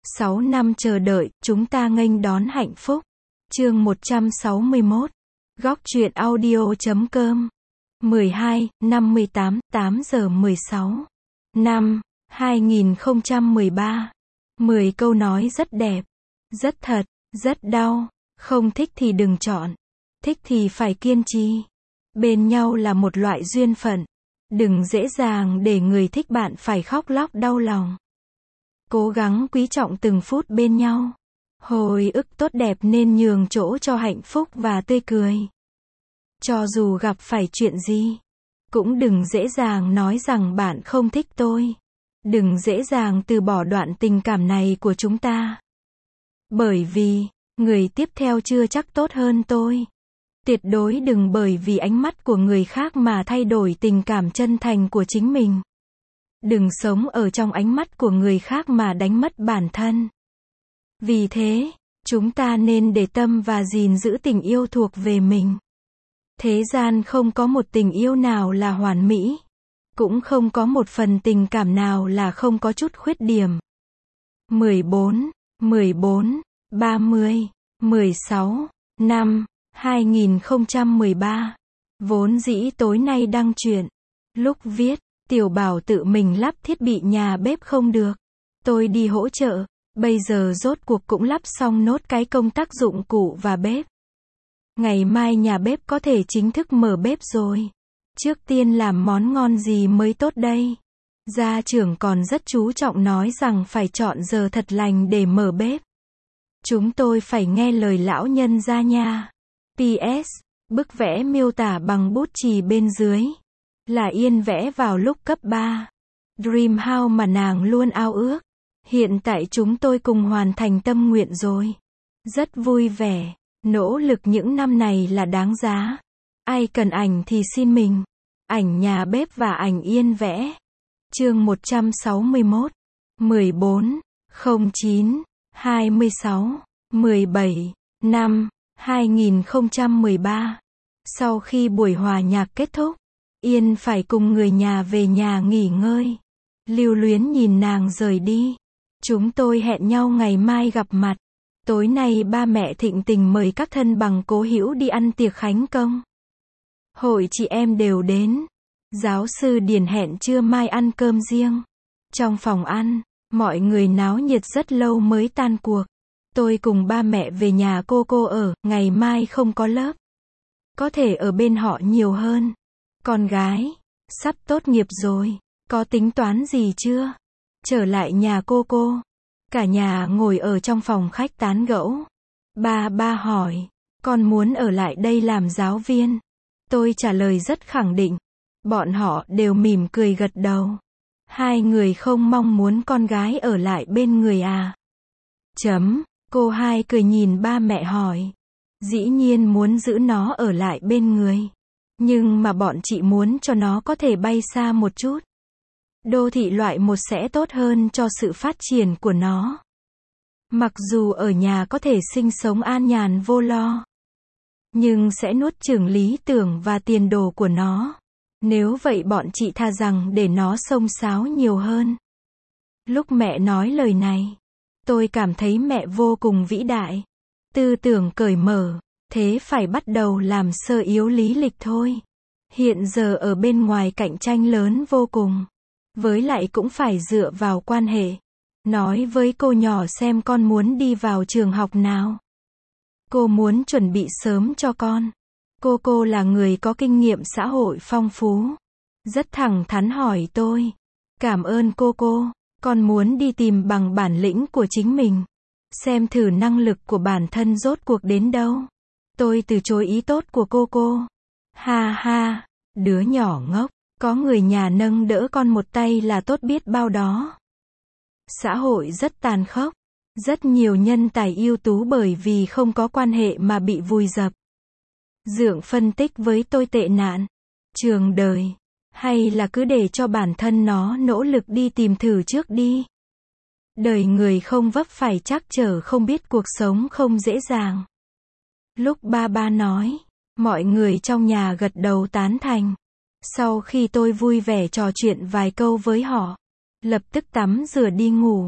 6 năm chờ đợi, chúng ta nghênh đón hạnh phúc. Chương 161. Góc truyện audio.com. 12, 58, 8 giờ 16. Năm 2013. 10 câu nói rất đẹp, rất thật, rất đau. Không thích thì đừng chọn. Thích thì phải kiên trì. Bên nhau là một loại duyên phận. Đừng dễ dàng để người thích bạn phải khóc lóc đau lòng. Cố gắng quý trọng từng phút bên nhau. Hồi ức tốt đẹp nên nhường chỗ cho hạnh phúc và tươi cười. Cho dù gặp phải chuyện gì, cũng đừng dễ dàng nói rằng bạn không thích tôi. Đừng dễ dàng từ bỏ đoạn tình cảm này của chúng ta. Bởi vì, người tiếp theo chưa chắc tốt hơn tôi. Tuyệt đối đừng bởi vì ánh mắt của người khác mà thay đổi tình cảm chân thành của chính mình. Đừng sống ở trong ánh mắt của người khác mà đánh mất bản thân. Vì thế, chúng ta nên để tâm và gìn giữ tình yêu thuộc về mình. Thế gian không có một tình yêu nào là hoàn mỹ. Cũng không có một phần tình cảm nào là không có chút khuyết điểm. 14, 30, 16, năm 2013. Vốn dĩ tối nay đăng truyện. Lúc viết, Tiểu Bảo tự mình lắp thiết bị nhà bếp không được. Tôi đi hỗ trợ, bây giờ rốt cuộc cũng lắp xong nốt cái công tắc dụng cụ và bếp. Ngày mai nhà bếp có thể chính thức mở bếp rồi. Trước tiên làm món ngon gì mới tốt đây? Gia trưởng còn rất chú trọng nói rằng phải chọn giờ thật lành để mở bếp. Chúng tôi phải nghe lời lão nhân gia nha. PS, bức vẽ miêu tả bằng bút chì bên dưới là Yên vẽ vào lúc cấp 3. Dream House mà nàng luôn ao ước. Hiện tại chúng tôi cùng hoàn thành tâm nguyện rồi. Rất vui vẻ, nỗ lực những năm này là đáng giá. Ai cần ảnh thì xin mình. Ảnh nhà bếp và ảnh Yên vẽ. Chương 161. 14, 09, 26, 17, năm 2013. Sau khi buổi hòa nhạc kết thúc, Yên phải cùng người nhà về nhà nghỉ ngơi. Lưu luyến nhìn nàng rời đi. Chúng tôi hẹn nhau ngày mai gặp mặt. Tối nay ba mẹ thịnh tình mời các thân bằng cố hữu đi ăn tiệc khánh công. Hội chị em đều đến. Giáo sư Điền hẹn trưa mai ăn cơm riêng. Trong phòng ăn, mọi người náo nhiệt rất lâu mới tan cuộc. Tôi cùng ba mẹ về nhà cô ở, ngày mai không có lớp. Có thể ở bên họ nhiều hơn. Con gái, sắp tốt nghiệp rồi, có tính toán gì chưa? Trở lại nhà cô. Cả nhà ngồi ở trong phòng khách tán gẫu. Ba hỏi, con muốn ở lại đây làm giáo viên. Tôi trả lời rất khẳng định. Bọn họ đều mỉm cười gật đầu. Hai người không mong muốn con gái ở lại bên người à? Cô hai cười nhìn ba mẹ hỏi. Dĩ nhiên muốn giữ nó ở lại bên người. Nhưng mà bọn chị muốn cho nó có thể bay xa một chút. Đô thị loại một sẽ tốt hơn cho sự phát triển của nó. Mặc dù ở nhà có thể sinh sống an nhàn vô lo, nhưng sẽ nuốt chửng lý tưởng và tiền đồ của nó. Nếu vậy bọn chị tha rằng để nó xông xáo nhiều hơn. Lúc mẹ nói lời này, tôi cảm thấy mẹ vô cùng vĩ đại. Tư tưởng cởi mở, thế phải bắt đầu làm sơ yếu lý lịch thôi. Hiện giờ ở bên ngoài cạnh tranh lớn vô cùng. Với lại cũng phải dựa vào quan hệ. Nói với cô nhỏ xem con muốn đi vào trường học nào. Cô muốn chuẩn bị sớm cho con. Cô là người có kinh nghiệm xã hội phong phú. Rất thẳng thắn hỏi tôi. Cảm ơn cô. Con muốn đi tìm bằng bản lĩnh của chính mình. Xem thử năng lực của bản thân rốt cuộc đến đâu. Tôi từ chối ý tốt của cô. Ha, đứa nhỏ ngốc. Có người nhà nâng đỡ con một tay là tốt biết bao đó. Xã hội rất tàn khốc. Rất nhiều nhân tài ưu tú bởi vì không có quan hệ mà bị vùi dập. Dượng phân tích với tôi tệ nạn. Trường đời. Hay là cứ để cho bản thân nó nỗ lực đi tìm thử trước đi. Đời người không vấp phải trắc trở không biết cuộc sống không dễ dàng. Lúc ba nói, mọi người trong nhà gật đầu tán thành. Sau khi tôi vui vẻ trò chuyện vài câu với họ, lập tức tắm rửa đi ngủ.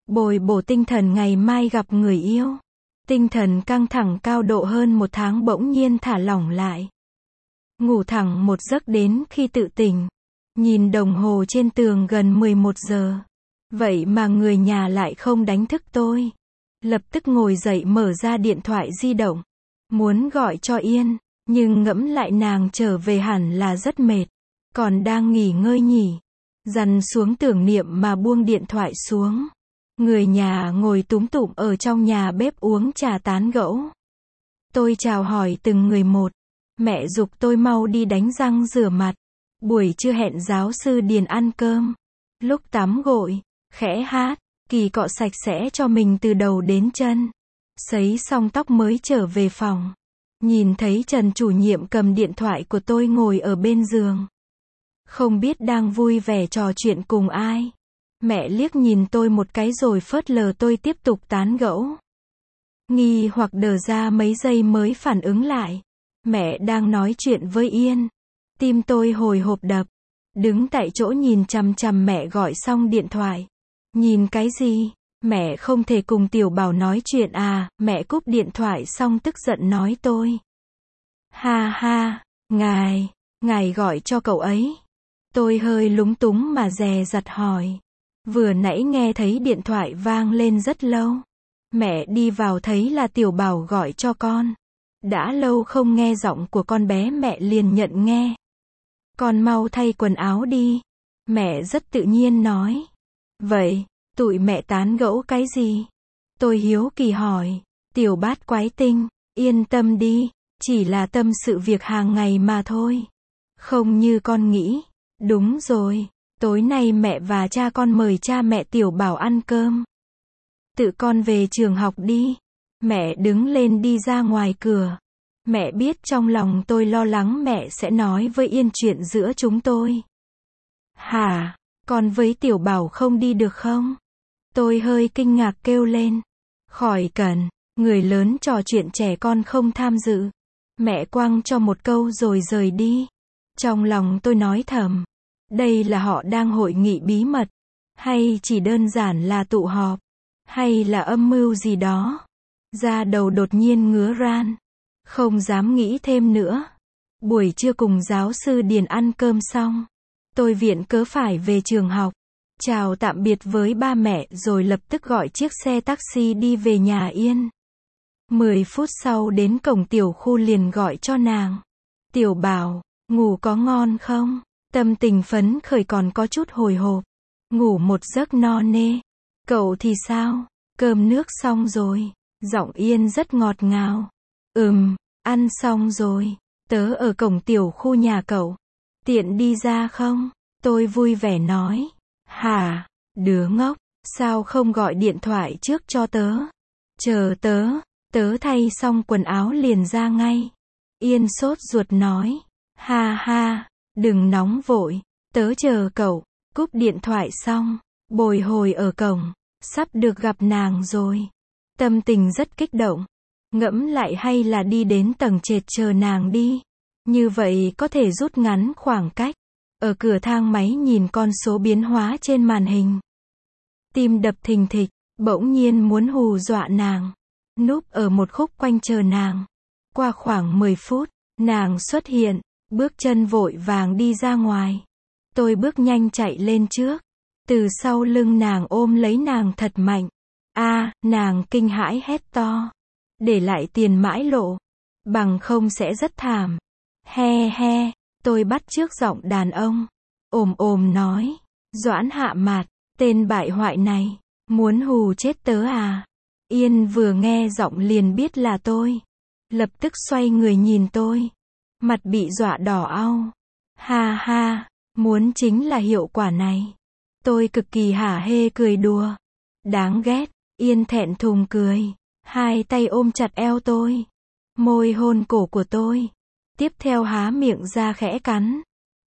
bồi bổ tinh thần ngày mai gặp người yêu. Tinh thần căng thẳng cao độ hơn 1 tháng bỗng nhiên thả lỏng lại. Ngủ thẳng một giấc đến khi tự tỉnh. Nhìn đồng hồ trên tường gần 11 giờ. Vậy mà người nhà lại không đánh thức tôi. Lập tức ngồi dậy mở ra điện thoại di động. Muốn gọi cho Yên, nhưng ngẫm lại nàng trở về hẳn là rất mệt. Còn đang nghỉ ngơi nhỉ. Dằn xuống tưởng niệm mà buông điện thoại xuống. Người nhà ngồi túm tụm ở trong nhà bếp uống trà tán gẫu. Tôi chào hỏi từng người một. Mẹ giục tôi mau đi đánh răng rửa mặt. Buổi trưa hẹn giáo sư Điền ăn cơm. Lúc tắm gội, khẽ hát, kỳ cọ sạch sẽ cho mình từ đầu đến chân. Sấy xong tóc mới trở về phòng. Nhìn thấy Trần chủ nhiệm cầm điện thoại của tôi ngồi ở bên giường. Không biết đang vui vẻ trò chuyện cùng ai. Mẹ liếc nhìn tôi một cái rồi phớt lờ tôi tiếp tục tán gẫu. Nghi hoặc đờ ra mấy giây mới phản ứng lại. Mẹ đang nói chuyện với Yên. Tim tôi hồi hộp đập. Đứng tại chỗ nhìn chằm chằm mẹ gọi xong điện thoại. Nhìn cái gì? Mẹ không thể cùng Tiểu Bảo nói chuyện à? Mẹ cúp điện thoại xong tức giận nói tôi. Ha ha, ngài gọi cho cậu ấy. Tôi hơi lúng túng mà dè dặt hỏi. Vừa nãy nghe thấy điện thoại vang lên rất lâu. Mẹ đi vào thấy là Tiểu Bảo gọi cho con. Đã lâu không nghe giọng của con bé, mẹ liền nhận nghe. Con mau thay quần áo đi. Mẹ rất tự nhiên nói. Vậy, tụi mẹ tán gẫu cái gì? Tôi hiếu kỳ hỏi. Tiểu Bát quái tinh, yên tâm đi, chỉ là tâm sự việc hàng ngày mà thôi. Không như con nghĩ. Đúng rồi, tối nay mẹ và cha con mời cha mẹ Tiểu Bảo ăn cơm. Tự con về trường học đi. Mẹ đứng lên đi ra ngoài cửa. Mẹ biết trong lòng tôi lo lắng mẹ sẽ nói với Yên chuyện giữa chúng tôi. Hả, con với Tiểu Bảo không đi được không? Tôi hơi kinh ngạc kêu lên. Khỏi cần, người lớn trò chuyện trẻ con không tham dự. Mẹ quăng cho một câu rồi rời đi. Trong lòng tôi nói thầm. Đây là họ đang hội nghị bí mật. Hay chỉ đơn giản là tụ họp. Hay là âm mưu gì đó. Da đầu đột nhiên ngứa ran. Không dám nghĩ thêm nữa. Buổi trưa cùng giáo sư Điền ăn cơm xong. Tôi viện cớ phải về trường học. Chào tạm biệt với ba mẹ rồi lập tức gọi chiếc xe taxi đi về nhà Yên. 10 phút sau đến cổng tiểu khu liền gọi cho nàng. Tiểu Bảo, ngủ có ngon không? Tâm tình phấn khởi còn có chút hồi hộp. Ngủ một giấc no nê. Cậu thì sao? Cơm nước xong rồi. Giọng Yên rất ngọt ngào. Ăn xong rồi. Tớ ở cổng tiểu khu nhà cậu. Tiện đi ra không? Tôi vui vẻ nói. Hả? Đứa ngốc, sao không gọi điện thoại trước cho tớ? Chờ tớ thay xong quần áo liền ra ngay. Yên sốt ruột nói. Ha ha, đừng nóng vội, tớ chờ cậu. Cúp điện thoại xong, bồi hồi ở cổng, sắp được gặp nàng rồi. Tâm tình rất kích động. Ngẫm lại hay là đi đến tầng trệt chờ nàng đi. Như vậy có thể rút ngắn khoảng cách. Ở cửa thang máy nhìn con số biến hóa trên màn hình. Tim đập thình thịch, bỗng nhiên muốn hù dọa nàng. Núp ở một khúc quanh chờ nàng. Qua khoảng 10 phút, nàng xuất hiện, bước chân vội vàng đi ra ngoài. Tôi bước nhanh chạy lên trước. Từ sau lưng nàng ôm lấy nàng thật mạnh. Nàng kinh hãi hét to. Để lại tiền mãi lộ. Bằng không sẽ rất thảm. He he, tôi bắt chước giọng đàn ông. Ồm nói. Doãn Hạ Mạt, tên bại hoại này. Muốn hù chết tớ à? Yên vừa nghe giọng liền biết là tôi. Lập tức xoay người nhìn tôi. Mặt bị dọa đỏ au. Ha ha, muốn chính là hiệu quả này. Tôi cực kỳ hả hê cười đùa. Đáng ghét. Yên thẹn thùng cười. Hai tay ôm chặt eo tôi. Môi hôn cổ của tôi. Tiếp theo há miệng ra khẽ cắn.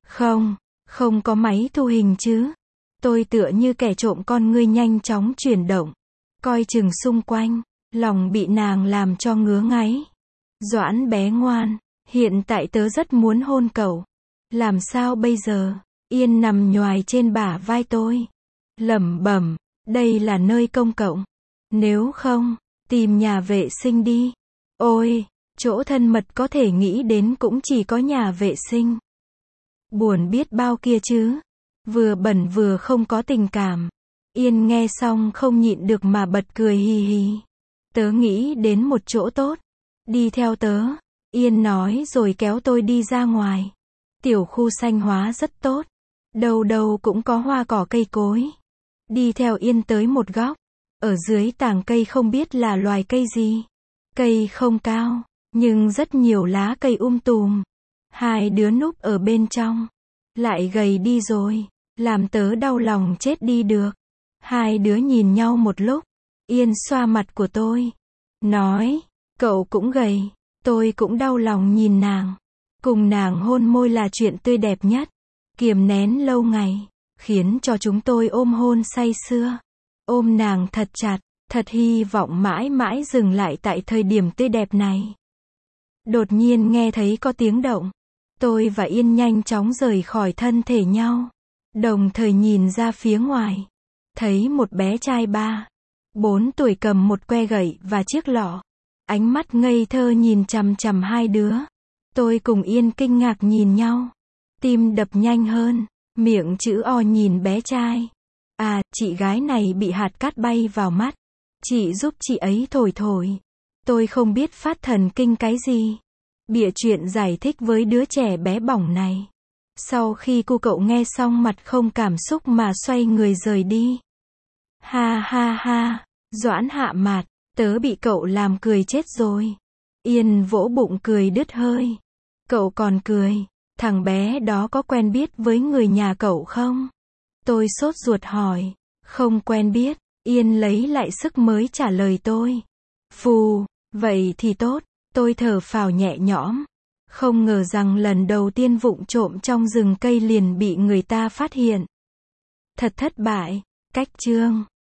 Không có máy thu hình chứ. Tôi tựa như kẻ trộm, con ngươi nhanh chóng chuyển động. Coi chừng xung quanh. Lòng bị nàng làm cho ngứa ngáy. Doãn bé ngoan. Hiện tại tớ rất muốn hôn cậu. Làm sao bây giờ? Yên nằm nhoài trên bả vai tôi. Lẩm bẩm. Đây là nơi công cộng. Nếu không, tìm nhà vệ sinh đi. Ôi, chỗ thân mật có thể nghĩ đến cũng chỉ có nhà vệ sinh. Buồn biết bao kia chứ. Vừa bẩn vừa không có tình cảm. Yên nghe xong không nhịn được mà bật cười hì hì. Tớ nghĩ đến một chỗ tốt. Đi theo tớ. Yên nói rồi kéo tôi đi ra ngoài. Tiểu khu xanh hóa rất tốt. Đâu đâu cũng có hoa cỏ cây cối. Đi theo Yên tới một góc. Ở dưới tàng cây không biết là loài cây gì. Cây không cao, nhưng rất nhiều lá cây tùm. Hai đứa núp ở bên trong. Lại gầy đi rồi. Làm tớ đau lòng chết đi được. Hai đứa nhìn nhau một lúc. Yên xoa mặt của tôi. Nói, cậu cũng gầy. Tôi cũng đau lòng nhìn nàng. Cùng nàng hôn môi là chuyện tươi đẹp nhất. Kiềm nén lâu ngày. Khiến cho chúng tôi ôm hôn say sưa. Ôm nàng thật chặt. Thật hy vọng mãi mãi dừng lại tại thời điểm tươi đẹp này. Đột nhiên nghe thấy có tiếng động. Tôi và Yên nhanh chóng rời khỏi thân thể nhau. Đồng thời nhìn ra phía ngoài. Thấy một bé trai 3-4 tuổi cầm một que gậy và chiếc lọ. Ánh mắt ngây thơ nhìn chằm chằm hai đứa. Tôi cùng Yên kinh ngạc nhìn nhau. Tim đập nhanh hơn. Miệng chữ O nhìn bé trai. À, chị gái này bị hạt cát bay vào mắt. Chị giúp chị ấy thổi thổi. Tôi không biết phát thần kinh cái gì. Bịa chuyện giải thích với đứa trẻ bé bỏng này. Sau khi cô cậu nghe xong mặt không cảm xúc mà xoay người rời đi. Ha ha ha, Doãn Hạ Mạt, tớ bị cậu làm cười chết rồi. Yên vỗ bụng cười đứt hơi. Cậu còn cười, thằng bé đó có quen biết với người nhà cậu không? Tôi sốt ruột hỏi. Không quen biết. Yên lấy lại sức mới trả lời tôi. Phù, vậy thì tốt. Tôi thở phào nhẹ nhõm. Không ngờ rằng lần đầu tiên vụng trộm trong rừng cây liền bị người ta phát hiện. Thật thất bại. Cách chương